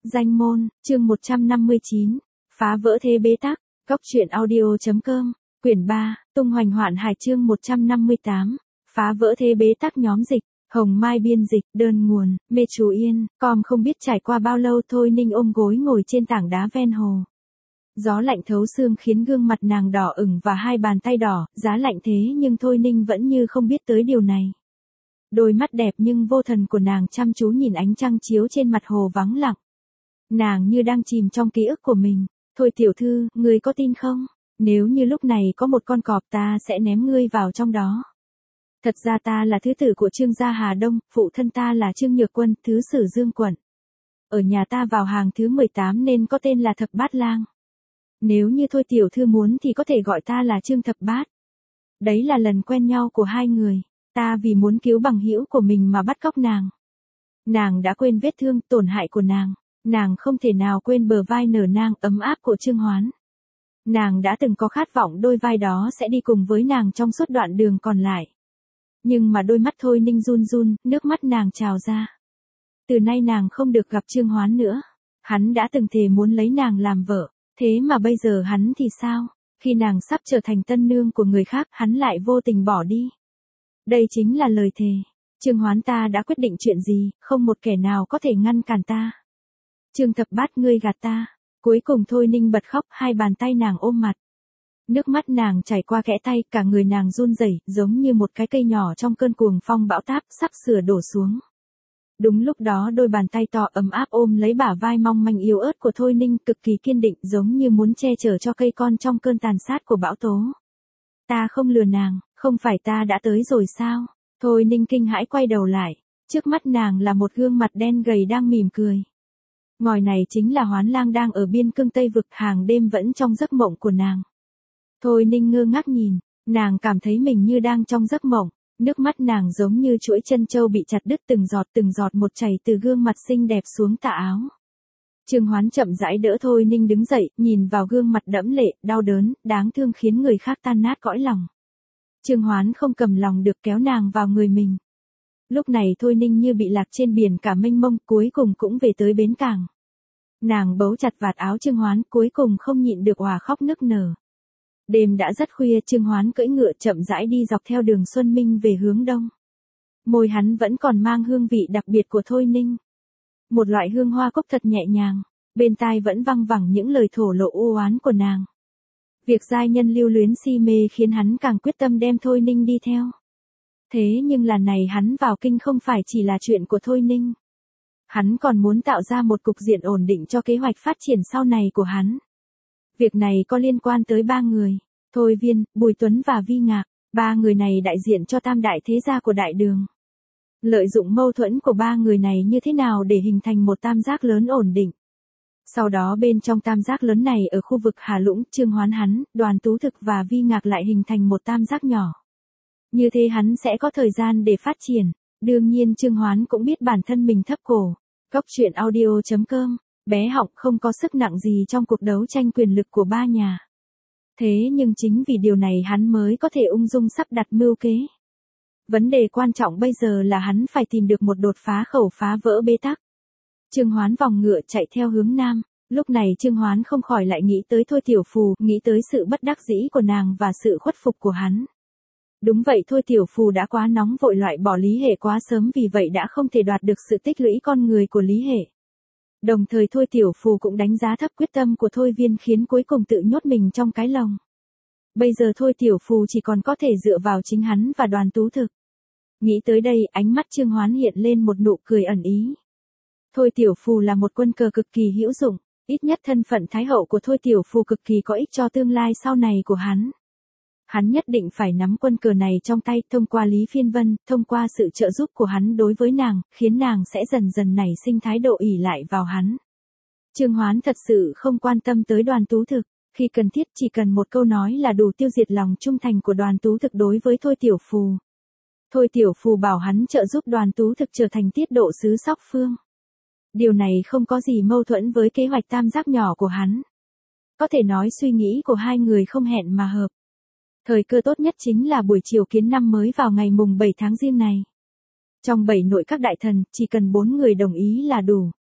Danh môn, chương 159. Phá vỡ thế bế tắc. Góc truyện audio.com. Quyển 3, tung hoành hoạn hải chương 158. Phá vỡ thế bế tắc nhóm dịch. Hồng Mai biên dịch, đơn nguồn, Mê Chú Yên, không biết trải qua bao lâu Thôi Ninh ôm gối ngồi trên tảng đá ven hồ. Gió lạnh thấu xương khiến gương mặt nàng đỏ ửng và hai bàn tay đỏ, giá lạnh thế nhưng Thôi Ninh vẫn như không biết tới điều này. Đôi mắt đẹp nhưng vô thần của nàng chăm chú nhìn ánh trăng chiếu trên mặt hồ vắng lặng. Nàng như đang chìm trong ký ức của mình. Thôi tiểu thư, ngươi có tin không? Nếu như lúc này có một con cọp ta sẽ ném ngươi vào trong đó. Thật ra ta là thứ tử của Trương gia Hà Đông, phụ thân ta là Trương Nhược Quân, thứ sử Dương quận. Ở nhà ta vào hàng thứ 18 nên có tên là Thập Bát Lang. Nếu như Thôi tiểu thư muốn thì có thể gọi ta là Trương Thập Bát. Đấy là lần quen nhau của hai người. Ta vì muốn cứu bằng hữu của mình mà bắt cóc nàng. Nàng đã quên vết thương, tổn hại của nàng. Nàng không thể nào quên bờ vai nở nang ấm áp của Trương Hoán. Nàng đã từng có khát vọng đôi vai đó sẽ đi cùng với nàng trong suốt đoạn đường còn lại. Nhưng mà đôi mắt Thôi Ninh run run, nước mắt nàng trào ra. Từ nay nàng không được gặp Trương Hoán nữa. Hắn đã từng thề muốn lấy nàng làm vợ. Thế mà bây giờ hắn thì sao? Khi nàng sắp trở thành tân nương của người khác, hắn lại vô tình bỏ đi. Đây chính là lời thề. Trương Hoán ta đã quyết định chuyện gì, không một kẻ nào có thể ngăn cản ta. Trương Thập Bát ngươi gạt ta. Cuối cùng Thôi Ninh bật khóc, hai bàn tay nàng ôm mặt. Nước mắt nàng chảy qua kẽ tay, cả người nàng run rẩy, giống như một cái cây nhỏ trong cơn cuồng phong bão táp sắp sửa đổ xuống. Đúng lúc đó đôi bàn tay to ấm áp ôm lấy bả vai mong manh yếu ớt của Thôi Ninh, cực kỳ kiên định, giống như muốn che chở cho cây con trong cơn tàn sát của bão tố. Ta không lừa nàng, không phải ta đã tới rồi sao? Thôi Ninh kinh hãi quay đầu lại. Trước mắt nàng là một gương mặt đen gầy đang mỉm cười. Ngòi này chính là Hoán Lang đang ở biên cương Tây Vực, hàng đêm vẫn trong giấc mộng của nàng. Thôi Ninh ngơ ngác nhìn, nàng cảm thấy mình như đang trong giấc mộng, nước mắt nàng giống như chuỗi chân châu bị chặt đứt từng giọt một chảy từ gương mặt xinh đẹp xuống tà áo. Trương Hoán chậm rãi đỡ Thôi Ninh đứng dậy, nhìn vào gương mặt đẫm lệ, đau đớn, đáng thương khiến người khác tan nát cõi lòng. Trương Hoán không cầm lòng được kéo nàng vào người mình. Lúc này Thôi Ninh như bị lạc trên biển cả mênh mông, cuối cùng cũng về tới bến cảng. Nàng bấu chặt vạt áo Trương Hoán, cuối cùng không nhịn được òa khóc nức nở. Đêm đã rất khuya, Trương Hoán cưỡi ngựa chậm rãi đi dọc theo đường Xuân Minh về hướng đông. Môi hắn vẫn còn mang hương vị đặc biệt của Thôi Ninh. Một loại hương hoa cúc thật nhẹ nhàng, bên tai vẫn văng vẳng những lời thổ lộ u oán của nàng. Việc giai nhân lưu luyến si mê khiến hắn càng quyết tâm đem Thôi Ninh đi theo. Thế nhưng lần này hắn vào kinh không phải chỉ là chuyện của Thôi Ninh. Hắn còn muốn tạo ra một cục diện ổn định cho kế hoạch phát triển sau này của hắn. Việc này có liên quan tới ba người, Thôi Viên, Bùi Tuấn và Vi Ngạc. Ba người này đại diện cho tam đại thế gia của đại đường. Lợi dụng mâu thuẫn của ba người này như thế nào để hình thành một tam giác lớn ổn định. Sau đó bên trong tam giác lớn này ở khu vực Hà Lũng, Trương Hoán hắn, Đoàn Tú Thực và Vi Ngạc lại hình thành một tam giác nhỏ. Như thế hắn sẽ có thời gian để phát triển. Đương nhiên Trương Hoán cũng biết bản thân mình thấp cổ. Góc truyện audio.com. Bé Họng không có sức nặng gì trong cuộc đấu tranh quyền lực của ba nhà. Thế nhưng chính vì điều này hắn mới có thể ung dung sắp đặt mưu kế. Vấn đề quan trọng bây giờ là hắn phải tìm được một đột phá khẩu phá vỡ bế tắc. Trương Hoán vòng ngựa chạy theo hướng nam. Lúc này Trương Hoán không khỏi lại nghĩ tới Thôi Tiểu Phù, nghĩ tới sự bất đắc dĩ của nàng và sự khuất phục của hắn. Đúng vậy, Thôi Tiểu Phù đã quá nóng vội loại bỏ Lý Hệ quá sớm, vì vậy đã không thể đoạt được sự tích lũy con người của Lý Hệ. Đồng thời Thôi Tiểu Phù cũng đánh giá thấp quyết tâm của Thôi Viên khiến cuối cùng tự nhốt mình trong cái lồng. Bây giờ Thôi Tiểu Phù chỉ còn có thể dựa vào chính hắn và Đoàn Tú Thực. Nghĩ tới đây, ánh mắt Trương Hoán hiện lên một nụ cười ẩn ý. Thôi Tiểu Phù là một quân cờ cực kỳ hữu dụng, ít nhất thân phận thái hậu của Thôi Tiểu Phù cực kỳ có ích cho tương lai sau này của hắn. Hắn nhất định phải nắm quân cờ này trong tay, thông qua Lý Phiên Vân, thông qua sự trợ giúp của hắn đối với nàng, khiến nàng sẽ dần dần nảy sinh thái độ ỷ lại vào hắn. Trương Hoán thật sự không quan tâm tới Đoàn Tú Thực, khi cần thiết chỉ cần một câu nói là đủ tiêu diệt lòng trung thành của Đoàn Tú Thực đối với Thôi Tiểu Phù. Thôi Tiểu Phù bảo hắn trợ giúp Đoàn Tú Thực trở thành tiết độ sứ Sóc Phương. Điều này không có gì mâu thuẫn với kế hoạch tam giác nhỏ của hắn. Có thể nói suy nghĩ của hai người không hẹn mà hợp. Thời cơ tốt nhất chính là buổi chiều kiến năm mới vào ngày mùng 7 tháng Giêng này. Trong 7 nội các đại thần, chỉ cần 4 người đồng ý là đủ.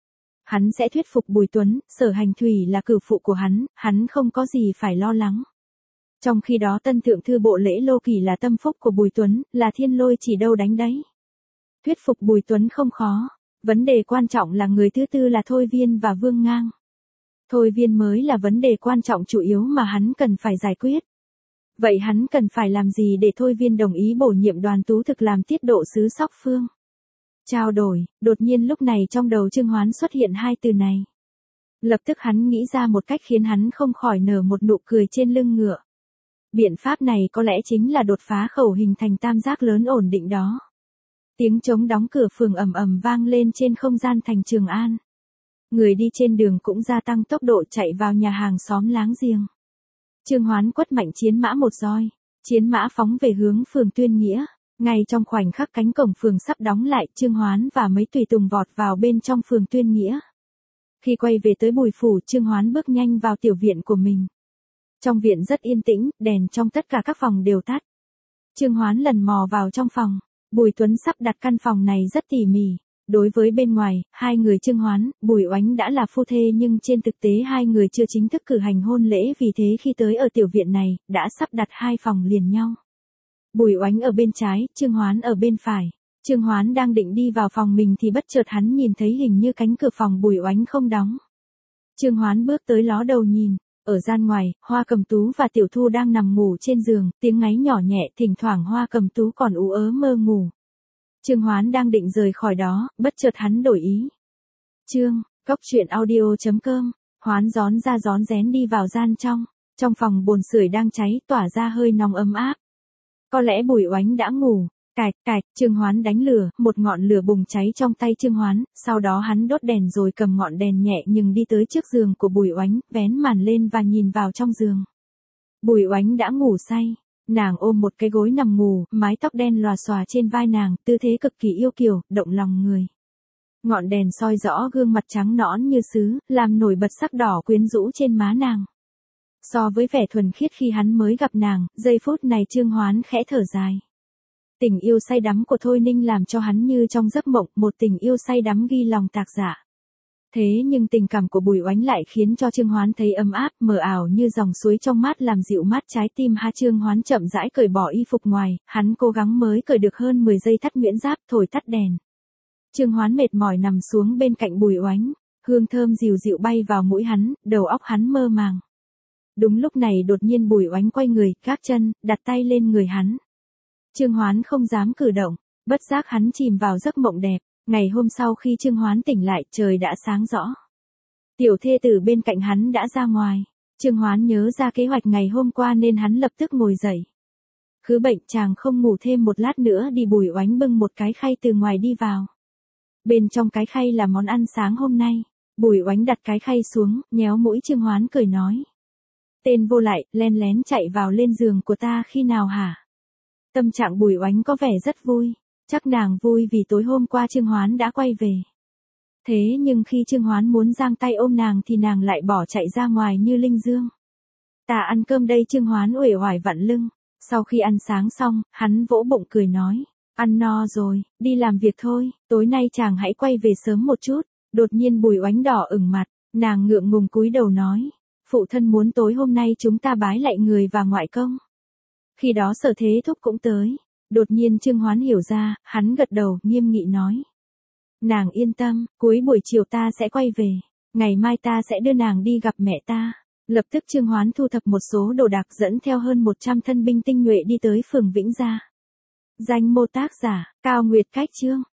Hắn sẽ thuyết phục Bùi Tuấn, Sở Hành Thủy là cửu phụ của hắn không có gì phải lo lắng. Trong khi đó Tân Thượng Thư Bộ Lễ Lô Kỳ là tâm phúc của Bùi Tuấn, là thiên lôi chỉ đâu đánh đấy. Thuyết phục Bùi Tuấn không khó, vấn đề quan trọng là người thứ tư là Thôi Viên và Vương Ngang. Thôi Viên mới là vấn đề quan trọng chủ yếu mà hắn cần phải giải quyết. Vậy hắn cần phải làm gì để Thôi Viên đồng ý bổ nhiệm Đoàn Tú Thực làm tiết độ sứ Sóc Phương? Trao đổi, đột nhiên lúc này trong đầu Trương Hoán xuất hiện hai từ này. Lập tức hắn nghĩ ra một cách khiến hắn không khỏi nở một nụ cười trên lưng ngựa. Biện pháp này có lẽ chính là đột phá khẩu hình thành tam giác lớn ổn định đó. Tiếng trống đóng cửa phường ầm ầm vang lên trên không gian thành Trường An. Người đi trên đường cũng gia tăng tốc độ chạy vào nhà hàng xóm láng giềng. Trương Hoán quất mạnh chiến mã một roi, chiến mã phóng về hướng phường Tuyên Nghĩa. Ngay trong khoảnh khắc cánh cổng phường sắp đóng lại, Trương Hoán và mấy tùy tùng vọt vào bên trong phường Tuyên Nghĩa. Khi quay về tới Bùi phủ, Trương Hoán bước nhanh vào tiểu viện của mình. Trong viện rất yên tĩnh, đèn trong tất cả các phòng đều tắt. Trương Hoán lần mò vào trong phòng. Bùi Tuấn sắp đặt căn phòng này rất tỉ mỉ. Đối với bên ngoài, hai người Trương Hoán, Bùi Oánh đã là phu thê nhưng trên thực tế hai người chưa chính thức cử hành hôn lễ, vì thế khi tới ở tiểu viện này, đã sắp đặt hai phòng liền nhau. Bùi Oánh ở bên trái, Trương Hoán ở bên phải. Trương Hoán đang định đi vào phòng mình thì bất chợt hắn nhìn thấy hình như cánh cửa phòng Bùi Oánh không đóng. Trương Hoán bước tới ló đầu nhìn. Ở gian ngoài, Hoa Cầm Tú và Tiểu Thu đang nằm ngủ trên giường, tiếng ngáy nhỏ nhẹ, thỉnh thoảng Hoa Cầm Tú còn ú ớ mơ ngủ. Trương Hoán đang định rời khỏi đó, bất chợt hắn đổi ý. Cóc truyện audio.com, Hoán rón ra rón rén đi vào gian trong phòng bồn sưởi đang cháy, tỏa ra hơi nóng ấm áp. Có lẽ Bùi Oánh đã ngủ. Cạch, Trương Hoán đánh lửa, một ngọn lửa bùng cháy trong tay Trương Hoán, sau đó hắn đốt đèn rồi cầm ngọn đèn nhẹ nhưng đi tới trước giường của Bùi Oánh, vén màn lên và nhìn vào trong giường. Bùi Oánh đã ngủ say, nàng ôm một cái gối nằm ngủ, mái tóc đen lòa xòa trên vai nàng, tư thế cực kỳ yêu kiều, động lòng người. Ngọn đèn soi rõ gương mặt trắng nõn như sứ, làm nổi bật sắc đỏ quyến rũ trên má nàng. So với vẻ thuần khiết khi hắn mới gặp nàng, giây phút này Trương Hoán khẽ thở dài. Tình yêu say đắm của Thôi Ninh làm cho hắn như trong giấc mộng, một tình yêu say đắm ghi lòng tạc dạ. Thế nhưng tình cảm của Bùi Oánh lại khiến cho Trương Hoán thấy ấm áp, mờ ảo như dòng suối trong mát làm dịu mát trái tim. Trương Hoán chậm rãi cởi bỏ y phục ngoài, hắn cố gắng mới cởi được hơn 10 giây thắt nhuyễn giáp, thổi tắt đèn. Trương Hoán mệt mỏi nằm xuống bên cạnh Bùi Oánh, hương thơm dịu dịu bay vào mũi hắn, đầu óc hắn mơ màng. Đúng lúc này đột nhiên Bùi Oánh quay người, gác chân, đặt tay lên người hắn. Trương Hoán không dám cử động, bất giác hắn chìm vào giấc mộng đẹp. Ngày hôm sau khi Trương Hoán tỉnh lại, trời đã sáng rõ. Tiểu thê tử bên cạnh hắn đã ra ngoài. Trương Hoán nhớ ra kế hoạch ngày hôm qua nên hắn lập tức ngồi dậy. Khứ bệnh chàng không ngủ thêm một lát nữa đi. Bùi Oánh bưng một cái khay từ ngoài đi vào. Bên trong cái khay là món ăn sáng hôm nay. Bùi Oánh đặt cái khay xuống, nhéo mũi Trương Hoán cười nói. Tên vô lại, len lén chạy vào lên giường của ta khi nào hả? Tâm trạng Bùi Oánh có vẻ rất vui. Chắc nàng vui vì tối hôm qua Trương Hoán đã quay về. Thế nhưng khi Trương Hoán muốn giang tay ôm nàng thì nàng lại bỏ chạy ra ngoài như linh dương. Ta ăn cơm đây. Trương Hoán uể oải vặn lưng. Sau khi ăn sáng xong, hắn vỗ bụng cười nói. Ăn no rồi, đi làm việc thôi, tối nay chàng hãy quay về sớm một chút. Đột nhiên Bùi Oánh đỏ ửng mặt, nàng ngượng ngùng cúi đầu nói. Phụ thân muốn tối hôm nay chúng ta bái lạy người và ngoại công. Khi đó Sở Thế Thúc cũng tới. Đột nhiên Trương Hoán hiểu ra, hắn gật đầu, nghiêm nghị nói. Nàng yên tâm, cuối buổi chiều ta sẽ quay về. Ngày mai ta sẽ đưa nàng đi gặp mẹ ta. Lập tức Trương Hoán thu thập một số đồ đạc dẫn theo hơn 100 thân binh tinh nhuệ đi tới phường Vĩnh Gia. Danh mô tác giả, Cao Nguyệt Cách Chương.